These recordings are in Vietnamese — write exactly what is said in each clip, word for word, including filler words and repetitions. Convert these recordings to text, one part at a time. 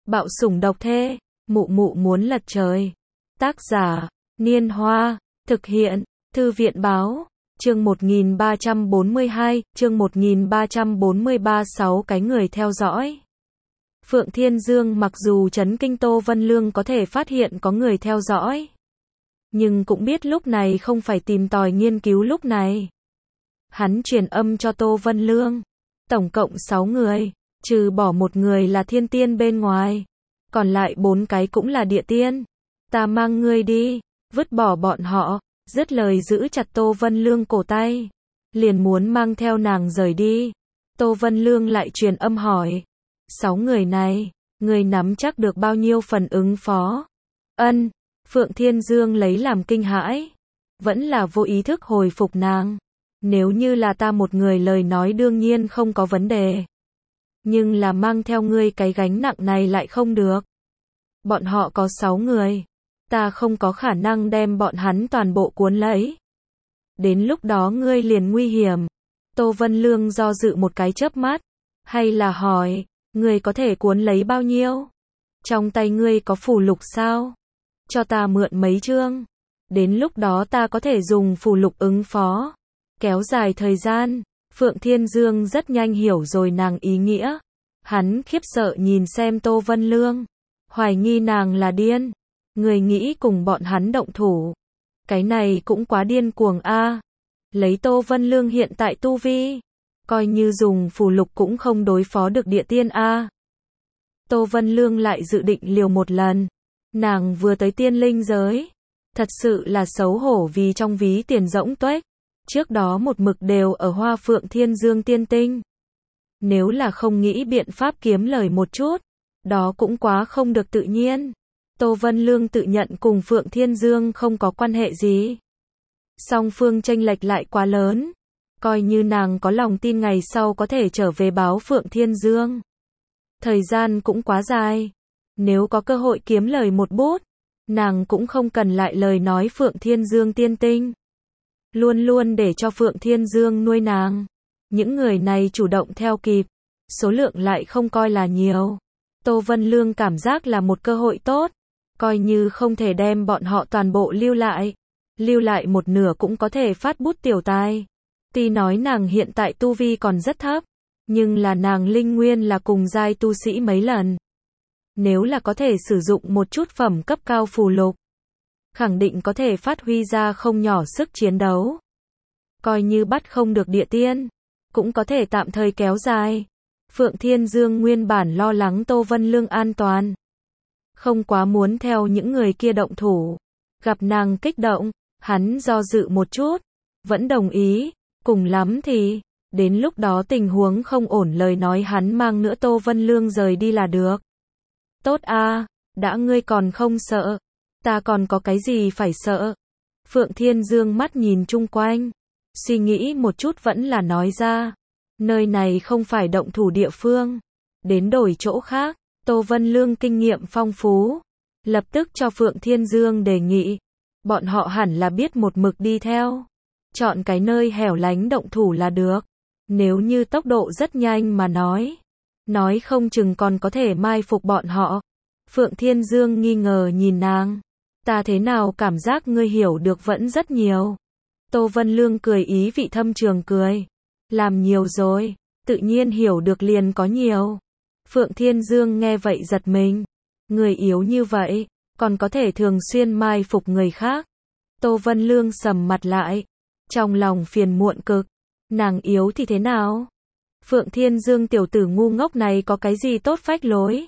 Bạo sủng độc thê, mụ mụ muốn lật trời. Tác giả, Niên Hoa, thực hiện, Thư viện Báo, chương một nghìn ba trăm bốn mươi hai, chương một nghìn ba trăm bốn mươi ba sáu cái người theo dõi. Phượng Thiên Dương mặc dù chấn kinh Tô Vân Lương có thể phát hiện có người theo dõi, nhưng cũng biết lúc này không phải tìm tòi nghiên cứu lúc này. Hắn truyền âm cho Tô Vân Lương, tổng cộng sáu người, trừ bỏ một người là thiên tiên bên ngoài, còn lại bốn cái cũng là địa tiên. Ta mang ngươi đi, vứt bỏ bọn họ, dứt lời giữ chặt Tô Vân Lương cổ tay, liền muốn mang theo nàng rời đi. Tô Vân Lương lại truyền âm hỏi, sáu người này, ngươi nắm chắc được bao nhiêu phần ứng phó? Ân, Phượng Thiên Dương lấy làm kinh hãi, vẫn là vô ý thức hồi phục nàng. Nếu như là ta một người lời nói đương nhiên không có vấn đề. Nhưng là mang theo ngươi cái gánh nặng này lại không được. Bọn họ có sáu người. Ta không có khả năng đem bọn hắn toàn bộ cuốn lấy. Đến lúc đó ngươi liền nguy hiểm. Tô Vân Lương do dự một cái chớp mắt. Hay là hỏi, ngươi có thể cuốn lấy bao nhiêu? Trong tay ngươi có phù lục sao? Cho ta mượn mấy chương. Đến lúc đó ta có thể dùng phù lục ứng phó. Kéo dài thời gian. Phượng Thiên Dương rất nhanh hiểu rồi nàng ý nghĩa. Hắn khiếp sợ nhìn xem Tô Vân Lương. Hoài nghi nàng là điên. Người nghĩ cùng bọn hắn động thủ. Cái này cũng quá điên cuồng a. Lấy Tô Vân Lương hiện tại tu vi, coi như dùng phù lục cũng không đối phó được địa tiên a. Tô Vân Lương lại dự định liều một lần. Nàng vừa tới tiên linh giới. Thật sự là xấu hổ vì trong ví tiền rỗng tuếch. Trước đó một mực đều ở Hoa Phượng Thiên Dương tiên tinh. Nếu là không nghĩ biện pháp kiếm lời một chút, đó cũng quá không được tự nhiên. Tô Vân Lương tự nhận cùng Phượng Thiên Dương không có quan hệ gì. Song phương chênh lệch lại quá lớn. Coi như nàng có lòng tin ngày sau có thể trở về báo Phượng Thiên Dương. Thời gian cũng quá dài. Nếu có cơ hội kiếm lời một bút, nàng cũng không cần lại lời nói Phượng Thiên Dương tiên tinh. Luôn luôn để cho Phượng Thiên Dương nuôi nàng. Những người này chủ động theo kịp. Số lượng lại không coi là nhiều. Tô Vân Lương cảm giác là một cơ hội tốt. Coi như không thể đem bọn họ toàn bộ lưu lại. Lưu lại một nửa cũng có thể phát bút tiểu tài. Tuy nói nàng hiện tại tu vi còn rất thấp. Nhưng là nàng linh nguyên là cùng giai tu sĩ mấy lần. Nếu là có thể sử dụng một chút phẩm cấp cao phù lục, khẳng định có thể phát huy ra không nhỏ sức chiến đấu. Coi như bắt không được địa tiên, cũng có thể tạm thời kéo dài. Phượng Thiên Dương nguyên bản lo lắng Tô Vân Lương an toàn. Không quá muốn theo những người kia động thủ. Gặp nàng kích động, hắn do dự một chút. Vẫn đồng ý, cùng lắm thì, đến lúc đó tình huống không ổn lời nói hắn mang nữa Tô Vân Lương rời đi là được. Tốt a, đã ngươi còn không sợ. Ta còn có cái gì phải sợ? Phượng Thiên Dương mắt nhìn chung quanh. Suy nghĩ một chút vẫn là nói ra. Nơi này không phải động thủ địa phương. Đến đổi chỗ khác. Tô Vân Lương kinh nghiệm phong phú. Lập tức cho Phượng Thiên Dương đề nghị. Bọn họ hẳn là biết một mực đi theo. Chọn cái nơi hẻo lánh động thủ là được. Nếu như tốc độ rất nhanh mà nói. Nói không chừng còn có thể mai phục bọn họ. Phượng Thiên Dương nghi ngờ nhìn nàng. Ta thế nào cảm giác ngươi hiểu được vẫn rất nhiều. Tô Vân Lương cười ý vị thâm trường cười. Làm nhiều rồi, tự nhiên hiểu được liền có nhiều. Phượng Thiên Dương nghe vậy giật mình. Người yếu như vậy, còn có thể thường xuyên mai phục người khác. Tô Vân Lương sầm mặt lại. Trong lòng phiền muộn cực. Nàng yếu thì thế nào? Phượng Thiên Dương tiểu tử ngu ngốc này có cái gì tốt phách lối?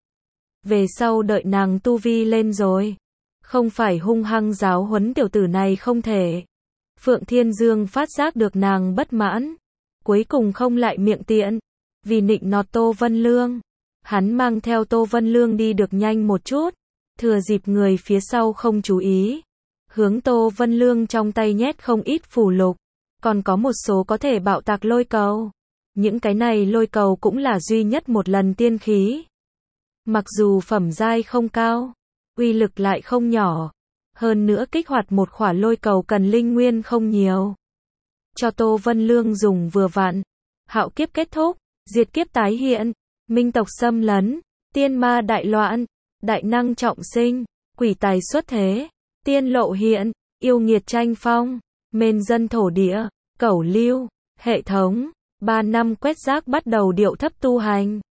Về sau đợi nàng tu vi lên rồi. Không phải hung hăng giáo huấn tiểu tử này không thể. Phượng Thiên Dương phát giác được nàng bất mãn. Cuối cùng không lại miệng tiện. Vì nịnh nọt Tô Vân Lương. Hắn mang theo Tô Vân Lương đi được nhanh một chút. Thừa dịp người phía sau không chú ý. Hướng Tô Vân Lương trong tay nhét không ít phù lục. Còn có một số có thể bạo tạc lôi cầu. Những cái này lôi cầu cũng là duy nhất một lần tiên khí. Mặc dù phẩm giai không cao, uy lực lại không nhỏ. Hơn nữa kích hoạt một khỏa lôi cầu cần linh nguyên không nhiều. Cho Tô Vân Lương dùng vừa vặn. Hạo kiếp kết thúc, diệt kiếp tái hiện, minh tộc xâm lấn, tiên ma đại loạn, đại năng trọng sinh, quỷ tài xuất thế, tiên lộ hiện, yêu nghiệt tranh phong, mên dân thổ địa, cẩu lưu, hệ thống, ba năm quét rác bắt đầu điệu thấp tu hành.